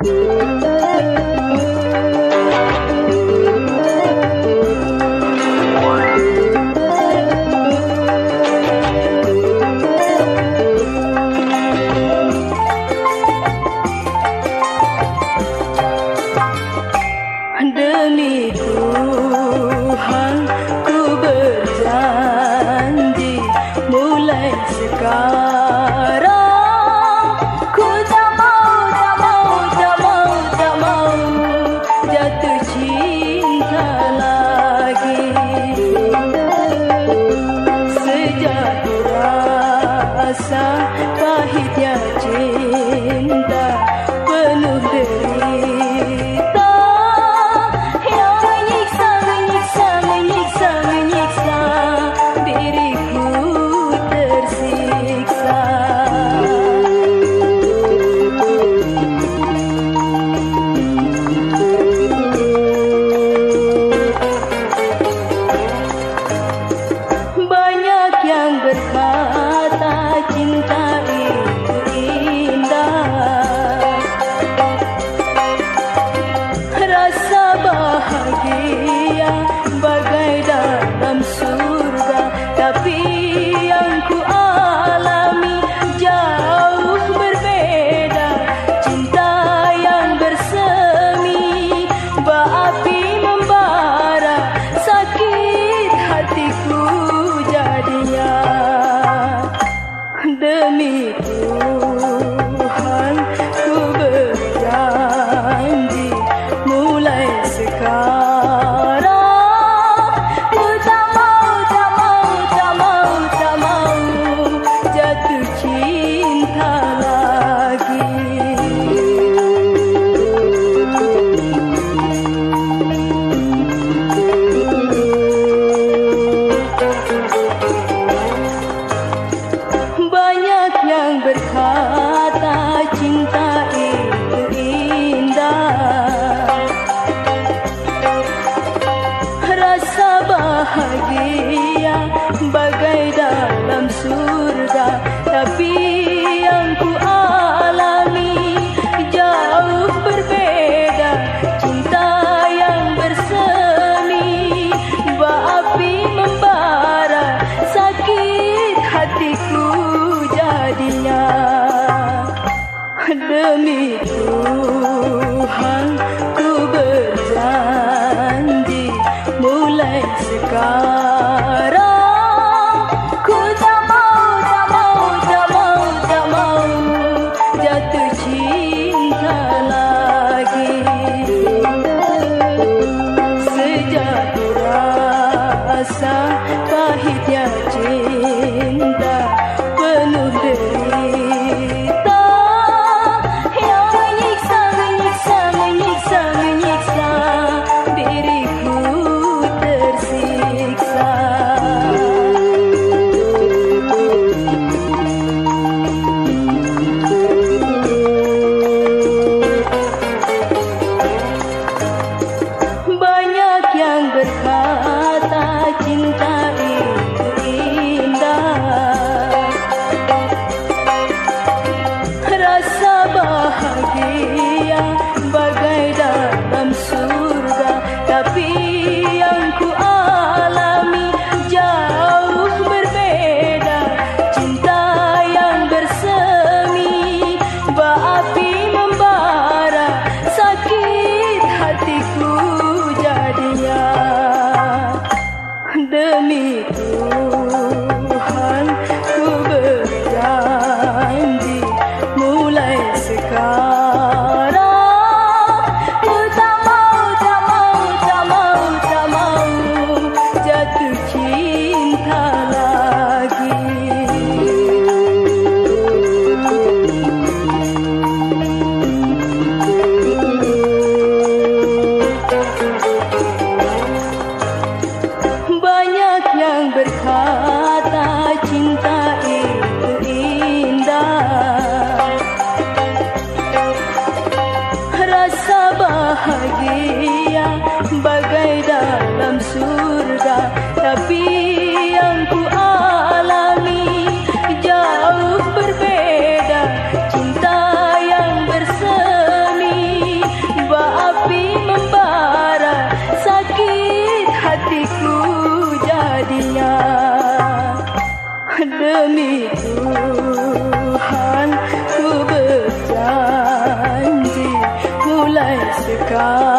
Demi Tuhan ku berjanji, mulai sekarang ku tak mau jatuh cinta lagi. Sejak rasa pahitnya cinta penuh derita, berkata cinta itu indah, rasa bahagia bagai dalam surga, tapi yang ku alami jauh berbeda. Cinta yang bersemi berapi membara, sakit hatiku jadinya. Demi Tuhan ku berjanji, mulai sekarang ku tak mau jatuh cinta lagi. Yang berkata cinta itu indah, rasa bahagia bagai dalam surga, tapi yang ku alami jauh berbeda. Cinta yang bersemi berapi membara, sakit hatiku jadinya. Demi Tuhan ku berjanji, mulai sekarang ku tak mau jatuh cinta lagi. Sejak rasa pahitnya cinta penuh derita, yang menyiksa diriku tersiksa. Banyak yang berkata cinta itu indah, rasa bahagia bagai dalam surga, tapi yang ku alami jauh berbeda. Cinta yang bersemi berapi membara, sakit hatiku jadinya. Demi Tuhan ku berjanji, mulai sekarang ku tak mau jatuh cinta lagi. Banyak yang berkata cinta itu indah, rasa bahagia bagai dalam surga, tapi yang ku alami jauh berbeda. Cinta yang bersemi dia. Demi Tuhan ku berjanji mulai sekarang